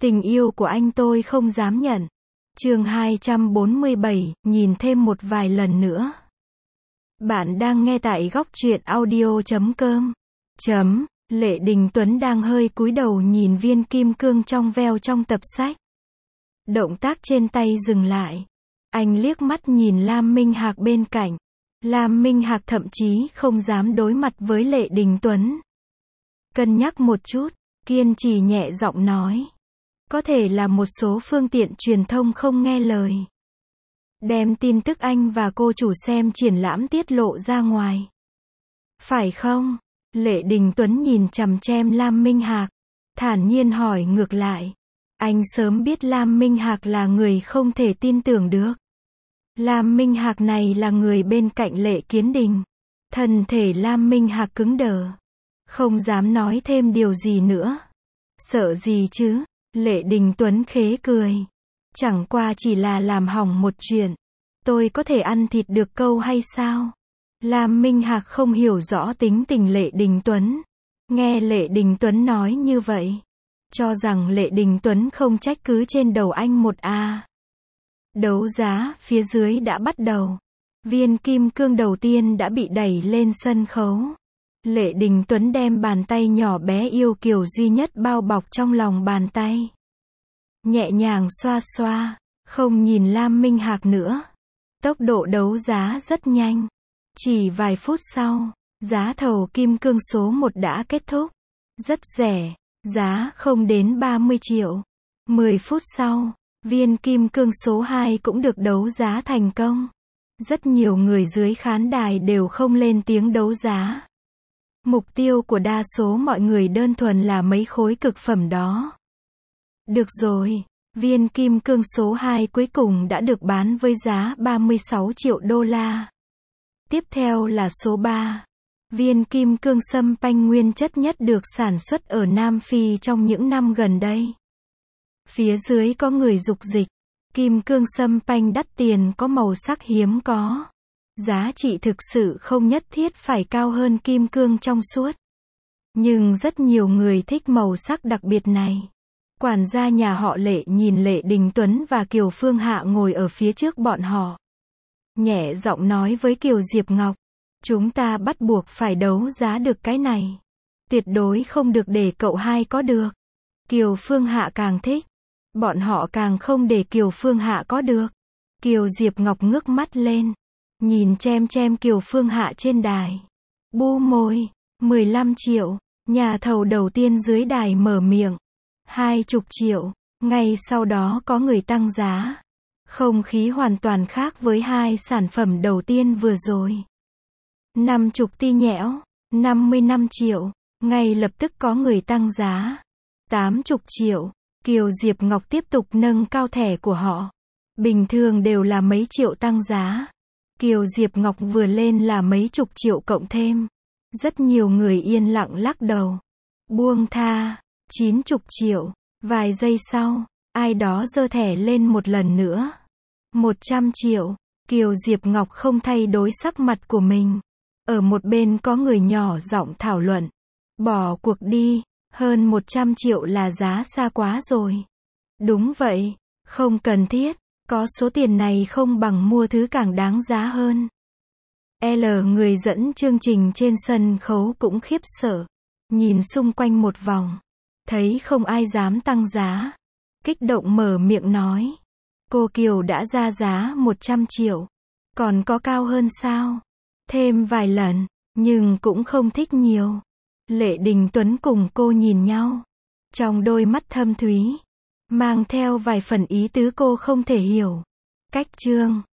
Tình yêu của anh tôi không dám nhận. Chương 247, nhìn thêm một vài lần nữa. Bạn đang nghe tại góc truyện audio.com. Lệ Đình Tuấn đang hơi cúi đầu nhìn viên kim cương trong veo trong tập sách. Động tác trên tay dừng lại. Anh liếc mắt nhìn Lam Minh Hạc bên cạnh. Lam Minh Hạc thậm chí không dám đối mặt với Lệ Đình Tuấn. Cân nhắc một chút, kiên trì nhẹ giọng nói. Có thể là một số phương tiện truyền thông không nghe lời. Đem tin tức anh và cô chủ xem triển lãm tiết lộ ra ngoài. Phải không? Lệ Đình Tuấn nhìn chằm chằm Lam Minh Hạc. Thản nhiên hỏi ngược lại. Anh sớm biết Lam Minh Hạc là người không thể tin tưởng được. Lam Minh Hạc này là người bên cạnh Lệ Kiến Đình. Thân thể Lam Minh Hạc cứng đờ. Không dám nói thêm điều gì nữa. Sợ gì chứ? Lệ Đình Tuấn khế cười. Chẳng qua chỉ là làm hỏng một chuyện. Tôi có thể ăn thịt được câu hay sao? Lam Minh Hạc không hiểu rõ tính tình Lệ Đình Tuấn. Nghe Lệ Đình Tuấn nói như vậy. Cho rằng Lệ Đình Tuấn không trách cứ trên đầu anh một a. Đấu giá phía dưới đã bắt đầu. Viên kim cương đầu tiên đã bị đẩy lên sân khấu. Lệ Đình Tuấn đem bàn tay nhỏ bé yêu kiều duy nhất bao bọc trong lòng bàn tay. Nhẹ nhàng xoa xoa, không nhìn Lam Minh Hạc nữa. Tốc độ đấu giá rất nhanh. Chỉ vài phút sau, giá thầu kim cương số 1 đã kết thúc. Rất rẻ, giá không đến 30 triệu. 10 phút sau, viên kim cương số 2 cũng được đấu giá thành công. Rất nhiều người dưới khán đài đều không lên tiếng đấu giá. Mục tiêu của đa số mọi người đơn thuần là mấy khối cực phẩm đó. Được rồi, viên kim cương số 2 cuối cùng đã được bán với giá 36 triệu đô la. Tiếp theo là số 3. Viên kim cương sâm panh nguyên chất nhất được sản xuất ở Nam Phi trong những năm gần đây. Phía dưới có người dục dịch. Kim cương sâm panh đắt tiền có màu sắc hiếm có. Giá trị thực sự không nhất thiết phải cao hơn kim cương trong suốt. Nhưng rất nhiều người thích màu sắc đặc biệt này. Quản gia nhà họ Lệ nhìn Lệ Đình Tuấn và Kiều Phương Hạ ngồi ở phía trước bọn họ. Nhẹ giọng nói với Kiều Diệp Ngọc. Chúng ta bắt buộc phải đấu giá được cái này. Tuyệt đối không được để cậu hai có được. Kiều Phương Hạ càng thích. Bọn họ càng không để Kiều Phương Hạ có được. Kiều Diệp Ngọc ngước mắt lên. Nhìn chem Kiều Phương Hạ trên đài. Bu môi. 15 triệu. Nhà thầu đầu tiên dưới đài mở miệng. 20 triệu. Ngay sau đó có người tăng giá. Không khí hoàn toàn khác với hai sản phẩm đầu tiên vừa rồi. 50 ti nhẽo. 55 triệu. Ngay lập tức có người tăng giá. 80 triệu. Kiều Diệp Ngọc tiếp tục nâng cao thẻ của họ. Bình thường đều là mấy triệu tăng giá. Kiều Diệp Ngọc vừa lên là mấy chục triệu cộng thêm. Rất nhiều người yên lặng lắc đầu. Buông tha. 90 triệu. Vài giây sau, ai đó giơ thẻ lên một lần nữa. 100 triệu. Kiều Diệp Ngọc không thay đổi sắc mặt của mình. Ở một bên có người nhỏ giọng thảo luận. Bỏ cuộc đi, hơn 100 triệu là giá xa quá rồi. Đúng vậy, không cần thiết, có số tiền này không bằng mua thứ càng đáng giá hơn. Người dẫn chương trình trên sân khấu cũng khiếp sợ. Nhìn xung quanh một vòng. Thấy không ai dám tăng giá. Kích động mở miệng nói. Cô Kiều đã ra giá 100 triệu. Còn có cao hơn sao? Thêm vài lần, nhưng cũng không thích nhiều. Lệ Đình Tuấn cùng cô nhìn nhau. Trong đôi mắt thâm thúy. Mang theo vài phần ý tứ cô không thể hiểu. Cách chương